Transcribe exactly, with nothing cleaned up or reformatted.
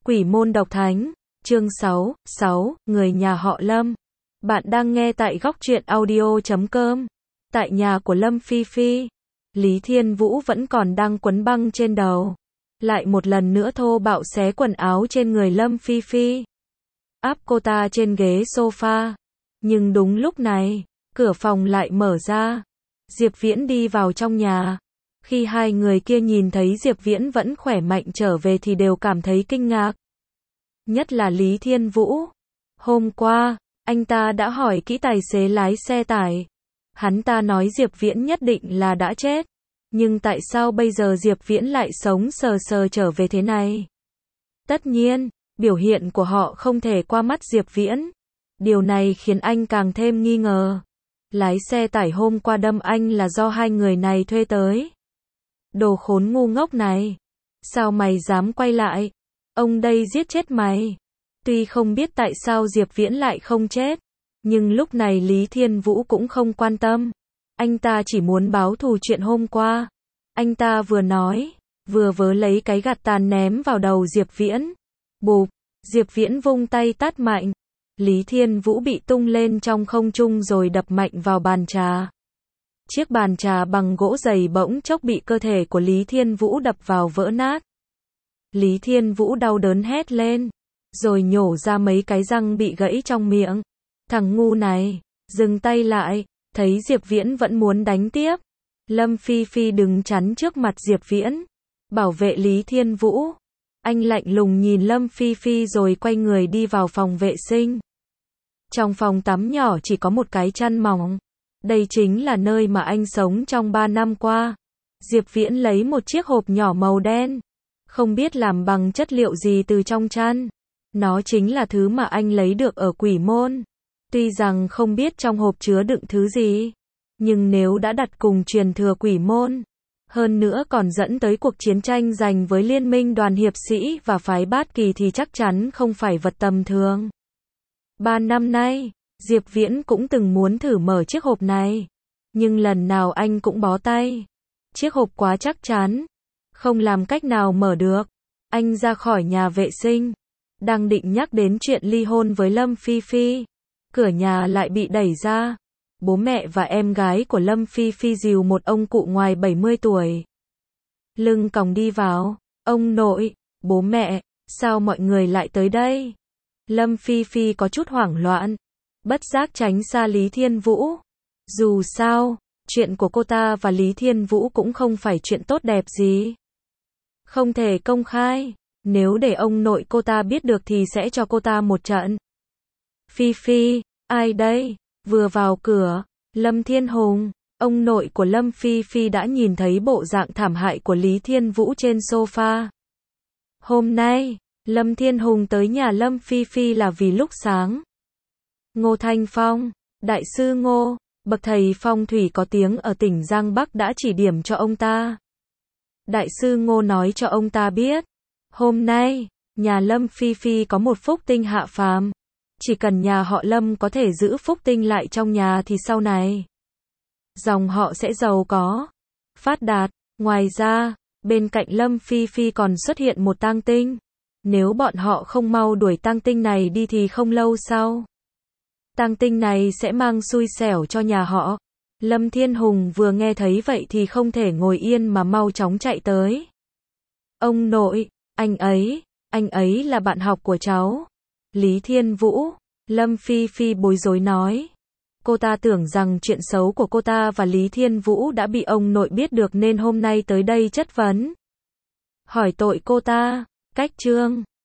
Quỷ môn độc thánh, chương sáu, sáu, người nhà họ Lâm. Bạn đang nghe tại góc truyện audio chấm com. Tại nhà của Lâm Phi Phi, Lý Thiên Vũ vẫn còn đang quấn băng trên đầu. Lại một lần nữa thô bạo xé quần áo trên người Lâm Phi Phi. Áp cô ta trên ghế sofa. Nhưng đúng lúc này, cửa phòng lại mở ra. Diệp Viễn đi vào trong nhà. Khi hai người kia nhìn thấy Diệp Viễn vẫn khỏe mạnh trở về thì đều cảm thấy kinh ngạc. Nhất là Lý Thiên Vũ. Hôm qua, anh ta đã hỏi kỹ tài xế lái xe tải. Hắn ta nói Diệp Viễn nhất định là đã chết. Nhưng tại sao bây giờ Diệp Viễn lại sống sờ sờ trở về thế này? Tất nhiên, biểu hiện của họ không thể qua mắt Diệp Viễn. Điều này khiến anh càng thêm nghi ngờ. Lái xe tải hôm qua đâm anh là do hai người này thuê tới. Đồ khốn ngu ngốc này. Sao mày dám quay lại? Ông đây giết chết mày. Tuy không biết tại sao Diệp Viễn lại không chết. Nhưng lúc này Lý Thiên Vũ cũng không quan tâm. Anh ta chỉ muốn báo thù chuyện hôm qua. Anh ta vừa nói, vừa vớ lấy cái gạt tàn ném vào đầu Diệp Viễn. Bụp, Diệp Viễn vung tay tát mạnh. Lý Thiên Vũ bị tung lên trong không trung rồi đập mạnh vào bàn trà. Chiếc bàn trà bằng gỗ dày bỗng chốc bị cơ thể của Lý Thiên Vũ đập vào vỡ nát. Lý Thiên Vũ đau đớn hét lên, rồi nhổ ra mấy cái răng bị gãy trong miệng. Thằng ngu này, dừng tay lại, thấy Diệp Viễn vẫn muốn đánh tiếp. Lâm Phi Phi đứng chắn trước mặt Diệp Viễn, bảo vệ Lý Thiên Vũ. Anh lạnh lùng nhìn Lâm Phi Phi rồi quay người đi vào phòng vệ sinh. Trong phòng tắm nhỏ chỉ có một cái chăn mỏng. Đây chính là nơi mà anh sống trong ba năm qua. Diệp Viễn lấy một chiếc hộp nhỏ màu đen. Không biết làm bằng chất liệu gì từ trong chăn. Nó chính là thứ mà anh lấy được ở Quỷ Môn. Tuy rằng không biết trong hộp chứa đựng thứ gì. Nhưng nếu đã đặt cùng truyền thừa Quỷ Môn. Hơn nữa còn dẫn tới cuộc chiến tranh giành với liên minh đoàn hiệp sĩ và phái Bát Kỳ thì chắc chắn không phải vật tầm thường. Ba năm nay, Diệp Viễn cũng từng muốn thử mở chiếc hộp này. Nhưng lần nào anh cũng bó tay. Chiếc hộp quá chắc chắn. Không làm cách nào mở được. Anh ra khỏi nhà vệ sinh. Đang định nhắc đến chuyện ly hôn với Lâm Phi Phi. Cửa nhà lại bị đẩy ra. Bố mẹ và em gái của Lâm Phi Phi dìu một ông cụ ngoài bảy mươi tuổi. Lưng còng đi vào. Ông nội, bố mẹ, sao mọi người lại tới đây? Lâm Phi Phi có chút hoảng loạn. Bất giác tránh xa Lý Thiên Vũ. Dù sao, chuyện của cô ta và Lý Thiên Vũ cũng không phải chuyện tốt đẹp gì. Không thể công khai. Nếu để ông nội cô ta biết được thì sẽ cho cô ta một trận. Phi Phi, ai đây? Vừa vào cửa, Lâm Thiên Hùng, ông nội của Lâm Phi Phi đã nhìn thấy bộ dạng thảm hại của Lý Thiên Vũ trên sofa. Hôm nay, Lâm Thiên Hùng tới nhà Lâm Phi Phi là vì lúc sáng. Ngô Thanh Phong, Đại sư Ngô, bậc thầy phong thủy có tiếng ở tỉnh Giang Bắc đã chỉ điểm cho ông ta. Đại sư Ngô nói cho ông ta biết, hôm nay, nhà Lâm Phi Phi có một phúc tinh hạ phàm. Chỉ cần nhà họ Lâm có thể giữ phúc tinh lại trong nhà thì sau này, dòng họ sẽ giàu có, phát đạt. Ngoài ra, bên cạnh Lâm Phi Phi còn xuất hiện một tang tinh. Nếu bọn họ không mau đuổi tang tinh này đi thì không lâu sau, tang tinh này sẽ mang xui xẻo cho nhà họ. Lâm Thiên Hùng vừa nghe thấy vậy thì không thể ngồi yên mà mau chóng chạy tới. Ông nội, anh ấy, anh ấy là bạn học của cháu. Lý Thiên Vũ, Lâm Phi Phi bối rối nói. Cô ta tưởng rằng chuyện xấu của cô ta và Lý Thiên Vũ đã bị ông nội biết được nên hôm nay tới đây chất vấn. Hỏi tội cô ta, cách chương.